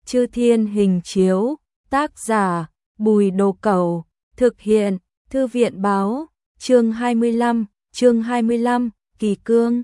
Chư Thiên Hình Chiếu, tác giả, Bùi Đồ Cẩu, thực hiện, Thư viện Báo, chương 25, Kỳ Cương.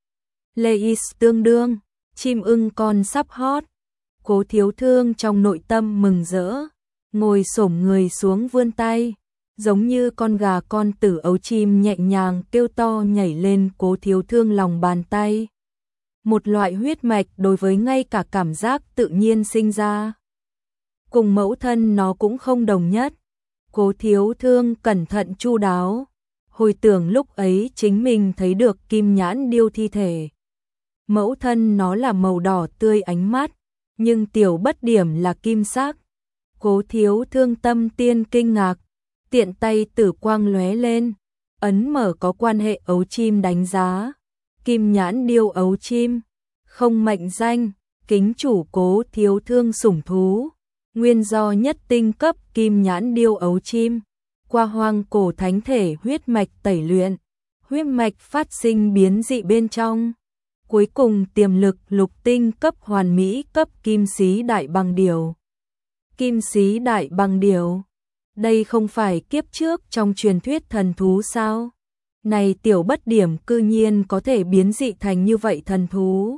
Leis tương đương, chim ưng con sắp hót. Cố Thiếu Thương trong nội tâm mừng rỡ, ngồi xổm người xuống vươn tay, giống như con gà con tử ấu chim nhẹ nhàng kêu to nhảy lên Cố Thiếu Thương lòng bàn tay. Một loại huyết mạch đối với ngay cả cảm giác tự nhiên sinh ra. Cùng mẫu thân nó cũng không đồng nhất. Cố Thiếu Thương cẩn thận chu đáo, hồi tưởng lúc ấy chính mình thấy được kim nhãn điêu thi thể. Mẫu thân nó là màu đỏ tươi ánh mắt, nhưng tiểu bất điểm là kim sắc. Cố Thiếu Thương tâm tiên kinh ngạc, tiện tay tử quang lóe lên, ấn mở có quan hệ ấu chim đánh giá. Kim nhãn điêu ấu chim, không mệnh danh, kính chủ Cố Thiếu Thương sủng thú. Nguyên do nhất tinh cấp kim nhãn điêu ấu chim, qua hoang cổ thánh thể huyết mạch tẩy luyện, huyết mạch phát sinh biến dị bên trong. Cuối cùng tiềm lực lục tinh cấp hoàn mỹ cấp kim xí đại bằng điều. Kim xí đại bằng điều, đây không phải kiếp trước trong truyền thuyết thần thú sao? Này tiểu bất điểm cư nhiên có thể biến dị thành như vậy thần thú.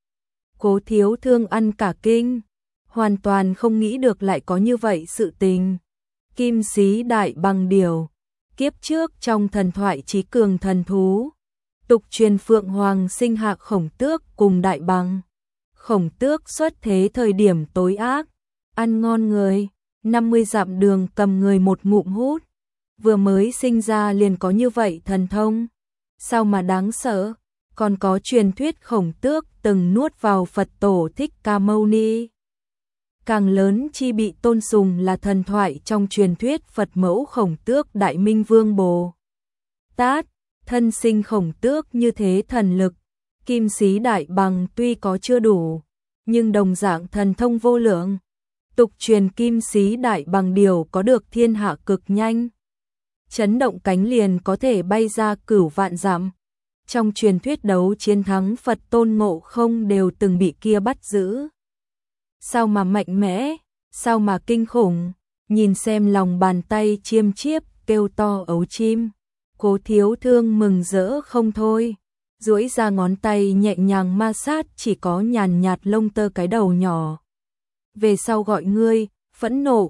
Cố Thiếu Thương ăn cả kinh, hoàn toàn không nghĩ được lại có như vậy sự tình. Kim xí đại bằng điều, kiếp trước trong thần thoại chí cường thần thú. Tục truyền Phượng Hoàng sinh hạ Khổng Tước cùng đại bằng. Khổng Tước xuất thế thời điểm tối ác, ăn ngon người, 50 dặm đường cầm người một ngụm hút. Vừa mới sinh ra liền có như vậy thần thông, sao mà đáng sợ. Còn có truyền thuyết Khổng Tước từng nuốt vào Phật tổ Thích Ca Mâu Ni. Càng lớn chi bị tôn sùng là thần thoại trong truyền thuyết Phật mẫu Khổng Tước Đại Minh Vương Bồ Tát, thân sinh Khổng Tước như thế thần lực. Kim xí đại bằng tuy có chưa đủ, nhưng đồng dạng thần thông vô lượng. Tục truyền kim xí đại bằng điều có được thiên hạ cực nhanh, chấn động cánh liền có thể bay ra cửu vạn dặm. Trong truyền thuyết đấu chiến thắng Phật Tôn Ngộ Không đều từng bị kia bắt giữ. Sao mà mạnh mẽ, sao mà kinh khủng, nhìn xem lòng bàn tay chiêm chiếp kêu to ấu chim. Cố Thiếu Thương mừng rỡ không thôi, duỗi ra ngón tay nhẹ nhàng ma sát chỉ có nhàn nhạt lông tơ cái đầu nhỏ. Về sau gọi ngươi, phẫn nộ,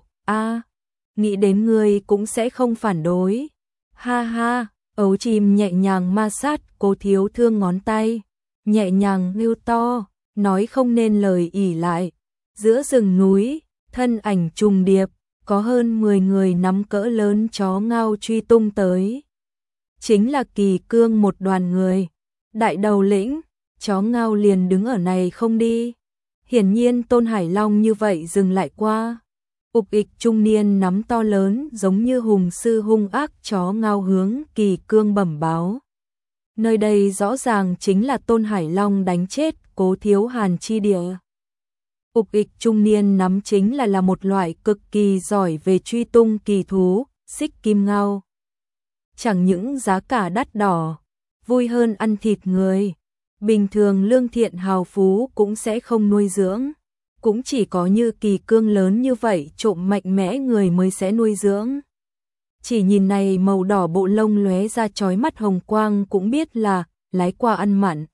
nghĩ đến ngươi cũng sẽ không phản đối. Ha ha, ấu chim nhẹ nhàng ma sát Cố Thiếu Thương ngón tay, nhẹ nhàng lưu to, nói không nên lời ỉ lại. Giữa rừng núi, thân ảnh trùng điệp, có hơn 10 người nắm cỡ lớn chó ngao truy tung tới. Chính là Kỳ Cương một đoàn người. Đại đầu lĩnh, chó ngao liền đứng ở này không đi. Hiển nhiên Tôn Hải Long như vậy dừng lại qua. Ục ịch trung niên nắm to lớn giống như hùng sư hung ác chó ngao hướng Kỳ Cương bẩm báo. Nơi đây rõ ràng chính là Tôn Hải Long đánh chết Cố Thiếu Hàn chi địa. Ục ịch trung niên nắm chính là một loại cực kỳ giỏi về truy tung kỳ thú, xích kim ngao. Chẳng những giá cả đắt đỏ, vui hơn ăn thịt người. Bình thường lương thiện hào phú cũng sẽ không nuôi dưỡng. Cũng chỉ có như Kỳ Cương lớn như vậy trộm mạnh mẽ người mới sẽ nuôi dưỡng. Chỉ nhìn này màu đỏ bộ lông lóe ra chói mắt hồng quang cũng biết là lái qua ăn mặn.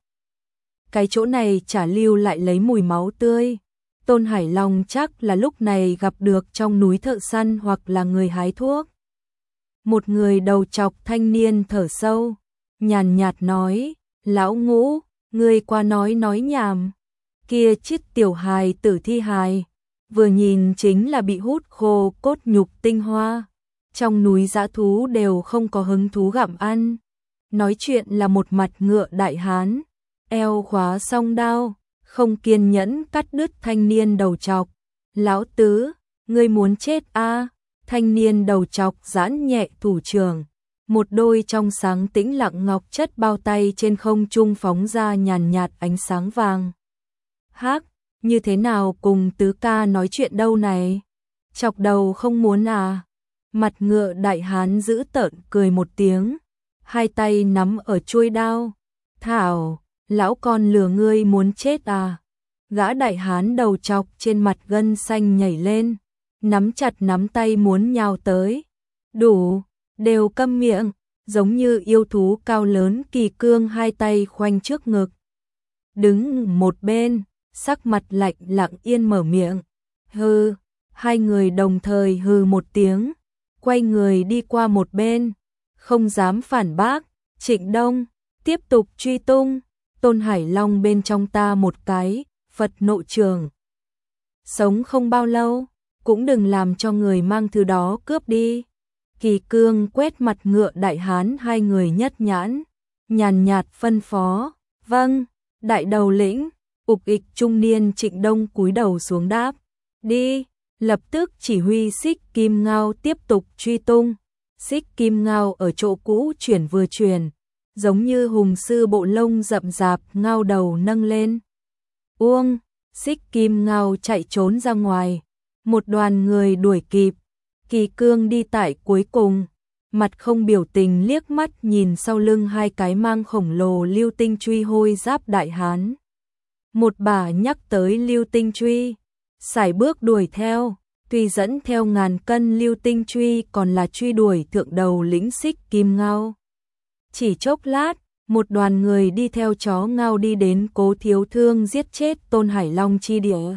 Cái chỗ này chả lưu lại lấy mùi máu tươi. Tôn Hải Long chắc là lúc này gặp được trong núi thợ săn hoặc là người hái thuốc. Một người đầu trọc thanh niên thở sâu, nhàn nhạt nói, lão Ngũ, ngươi qua nói nhảm. Kia chiếc tiểu hài tử thi hài, vừa nhìn chính là bị hút khô cốt nhục tinh hoa. Trong núi dã thú đều không có hứng thú gặm ăn. Nói chuyện là một mặt ngựa đại hán, eo khóa song đao, không kiên nhẫn cắt đứt thanh niên đầu trọc. Lão tứ, ngươi muốn chết a? Thanh niên đầu trọc giãn nhẹ thủ trưởng, một đôi trong sáng tĩnh lặng ngọc chất bao tay trên không trung phóng ra nhàn nhạt ánh sáng vàng. Hắc, như thế nào cùng tứ ca nói chuyện đâu này? Chọc đầu không muốn à? Mặt ngựa đại hán giữ tợn cười một tiếng, hai tay nắm ở chuôi đao. Thảo, lão con lừa ngươi muốn chết à? Gã đại hán đầu trọc trên mặt gân xanh nhảy lên, nắm chặt nắm tay muốn nhào tới. Đủ, đều câm miệng, giống như yêu thú cao lớn. Kỳ Cương hai tay khoanh trước ngực, đứng một bên, sắc mặt lạnh lặng yên mở miệng. Hừ, hai người đồng thời hừ một tiếng, quay người đi qua một bên, không dám phản bác. Trịnh Đông tiếp tục truy tung. Tôn Hải Long bên trong ta một cái Phật nộ trường, sống không bao lâu, cũng đừng làm cho người mang thứ đó cướp đi. Kỳ Cương quét mặt ngựa đại hán hai người nhất nhãn, nhàn nhạt phân phó. Vâng, đại đầu lĩnh. Ục ịch trung niên Trịnh Đông cúi đầu xuống đáp. Đi, lập tức chỉ huy Xích Kim Ngao tiếp tục truy tung. Xích Kim Ngao ở chỗ cũ chuyển vừa chuyển, giống như hùng sư bộ lông rậm rạp, ngao đầu nâng lên. Uông, Xích Kim Ngao chạy trốn ra ngoài, một đoàn người đuổi kịp. Kỳ Cương đi tại cuối cùng, mặt không biểu tình liếc mắt nhìn sau lưng hai cái mang khổng lồ lưu tinh truy hôi giáp đại hán. Một bà nhắc tới lưu tinh truy, sải bước đuổi theo, tuy dẫn theo ngàn cân lưu tinh truy còn là truy đuổi thượng đầu lĩnh Xích Kim Ngao. Chỉ chốc lát, một đoàn người đi theo chó ngao đi đến Cố Thiếu Thương giết chết Tôn Hải Long chi địa.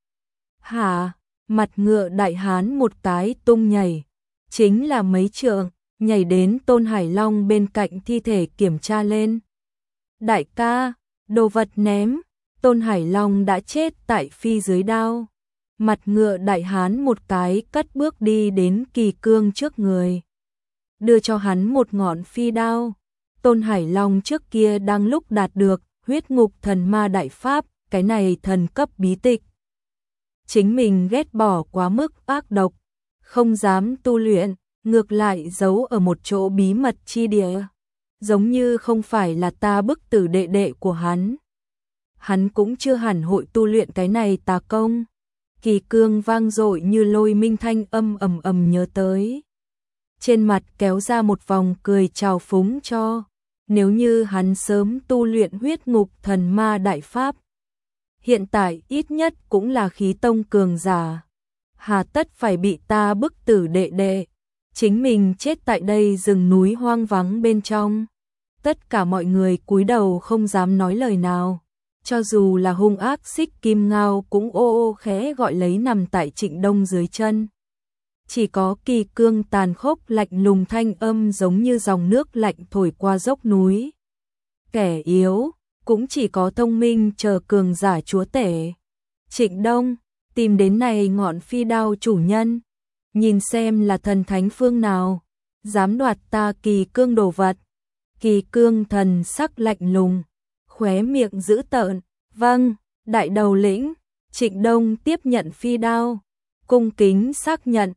Hả? Mặt ngựa đại hán một cái tung nhảy, chính là mấy trượng, nhảy đến Tôn Hải Long bên cạnh thi thể kiểm tra lên. Đại ca, đồ vật ném. Tôn Hải Long đã chết tại phi dưới đao. Mặt ngựa đại hán một cái cất bước đi đến Kỳ Cương trước người, đưa cho hắn một ngọn phi đao. Tôn Hải Long trước kia đang lúc đạt được huyết ngục thần ma đại pháp, cái này thần cấp bí tịch. Chính mình ghét bỏ quá mức ác độc, không dám tu luyện, ngược lại giấu ở một chỗ bí mật chi địa. Giống như không phải là ta bức tử đệ đệ của hắn. Hắn cũng chưa hẳn hội tu luyện cái này tà công. Kỳ Cương vang dội như lôi minh thanh âm ầm ầm nhớ tới. Trên mặt kéo ra một vòng cười trào phúng cho. Nếu như hắn sớm tu luyện huyết ngục thần ma đại pháp, hiện tại ít nhất cũng là khí tông cường giả. Hà tất phải bị ta bức tử đệ đệ, chính mình chết tại đây rừng núi hoang vắng bên trong. Tất cả mọi người cúi đầu không dám nói lời nào. Cho dù là hung ác Xích Kim Ngao cũng ô ô khẽ gọi lấy nằm tại Trịnh Đông dưới chân. Chỉ có Kỳ Cương tàn khốc lạnh lùng thanh âm giống như dòng nước lạnh thổi qua dốc núi. Kẻ yếu, cũng chỉ có thông minh chờ cường giả chúa tể. Trịnh Đông, tìm đến này ngọn phi đao chủ nhân, nhìn xem là thần thánh phương nào, dám đoạt ta Kỳ Cương đồ vật. Kỳ Cương thần sắc lạnh lùng, khóe miệng dữ tợn. Vâng, đại đầu lĩnh. Trịnh Đông tiếp nhận phi đao, cung kính xác nhận.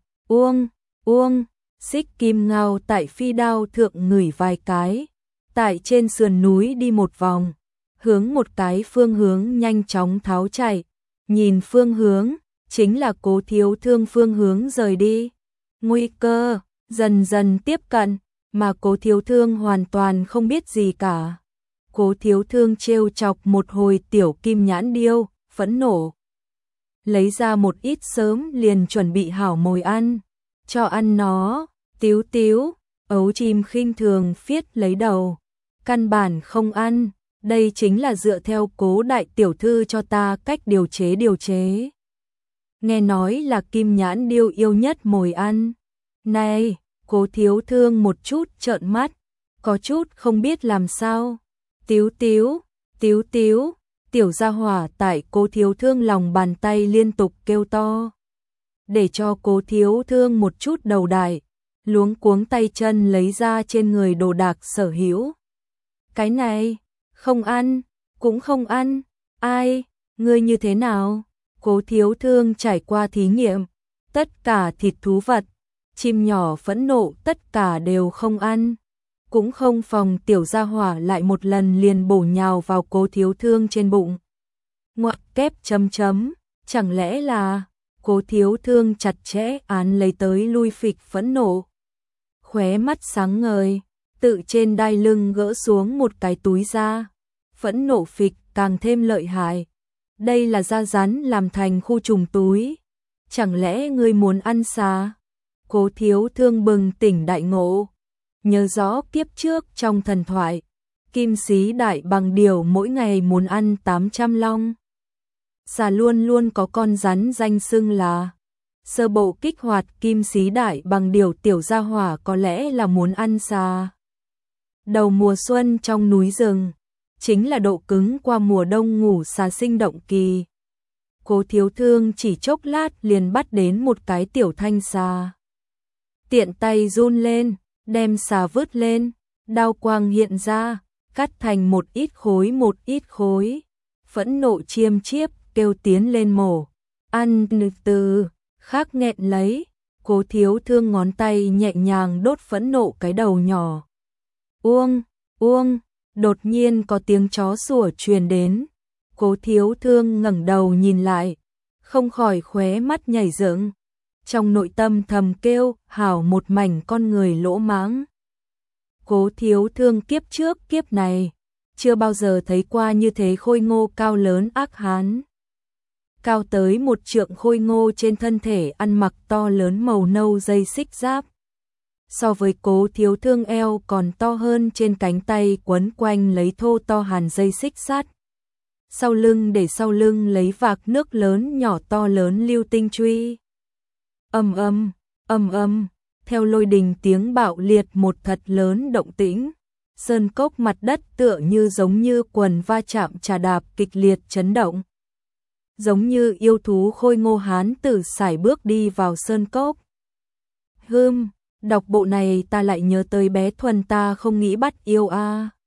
Uông, Xích Kim Ngao tại phi đao thượng ngửi vài cái, tại trên sườn núi đi một vòng, hướng một cái phương hướng nhanh chóng tháo chạy. Nhìn phương hướng, chính là Cố Thiếu Thương phương hướng rời đi. Nguy cơ dần dần tiếp cận, mà Cố Thiếu Thương hoàn toàn không biết gì cả. Cố Thiếu Thương trêu chọc một hồi tiểu kim nhãn điêu, phẫn nộ. Lấy ra một ít sớm liền chuẩn bị hảo mồi ăn, cho ăn nó. Tíu tíu, ấu chim khinh thường phiết lấy đầu. Căn bản không ăn, đây chính là dựa theo Cố đại tiểu thư cho ta cách điều chế. Nghe nói là kim nhãn điêu yêu nhất mồi ăn. Này, Cố Thiếu Thương một chút trợn mắt, có chút không biết làm sao. Tíu tíu, tiểu gia hỏa tại Cố Thiếu Thương lòng bàn tay liên tục kêu to. Để cho Cố Thiếu Thương một chút đầu đại, luống cuống tay chân lấy ra trên người đồ đạc sở hữu. Cái này, không ăn, cũng không ăn. Ai, ngươi như thế nào? Cố Thiếu Thương trải qua thí nghiệm, tất cả thịt thú vật, chim nhỏ phẫn nộ tất cả đều không ăn. Cũng không phòng tiểu gia hỏa lại một lần liền bổ nhào vào Cố Thiếu Thương trên bụng. Ngoặc kép chấm, chẳng lẽ là... Cố Thiếu Thương chặt chẽ án lấy tới lui phịch phẫn nộ. Khóe mắt sáng ngời, tự trên đai lưng gỡ xuống một cái túi ra. Phẫn nộ phịch càng thêm lợi hại. đây là da rắn làm thành khu trùng túi. Chẳng lẽ ngươi muốn ăn xà? Cố Thiếu Thương bừng tỉnh đại ngộ, nhớ rõ kiếp trước trong thần thoại, Kim Sĩ Đại Bằng Điểu mỗi ngày muốn ăn 800 long. Xà luôn luôn có con rắn danh xưng là sơ bộ kích hoạt Kim Sĩ Đại Bằng Điểu, tiểu gia hỏa có lẽ là muốn ăn xà. Đầu mùa xuân trong núi rừng, chính là độ cứng qua mùa đông ngủ xà sinh động kỳ. Cố Thiếu Thương chỉ chốc lát liền bắt đến một cái tiểu thanh xà. Tiện tay run lên, đem xà vứt lên, đao quang hiện ra, cắt thành một ít khối. Phẫn nộ chiêm chiếp kêu tiến lên mổ. Ăn từ, khác nghẹn lấy. Cố Thiếu Thương ngón tay nhẹ nhàng đốt phẫn nộ cái đầu nhỏ. Uông, uông, đột nhiên có tiếng chó sủa truyền đến. Cố Thiếu Thương ngẩng đầu nhìn lại, không khỏi khóe mắt nhảy dựng. Trong nội tâm thầm kêu, hảo một mảnh con người lỗ mãng. Cố Thiếu Thương kiếp trước kiếp này, chưa bao giờ thấy qua như thế khôi ngô cao lớn ác hán. Cao tới 1 trượng khôi ngô, trên thân thể ăn mặc to lớn màu nâu dây xích giáp. So với Cố Thiếu Thương eo còn to hơn, trên cánh tay quấn quanh lấy thô to hàn dây xích sắt. Sau lưng lấy vạc nước lớn nhỏ to lớn lưu tinh truy. Ầm ầm, theo lôi đình tiếng bạo liệt một thật lớn động tĩnh, sơn cốc mặt đất tựa như giống như quần va chạm trà đạp kịch liệt chấn động. Giống như yêu thú khôi ngô hán tử sải bước đi vào sơn cốc. Đọc bộ này ta lại nhớ tới bé Thuần, ta không nghĩ bắt yêu a.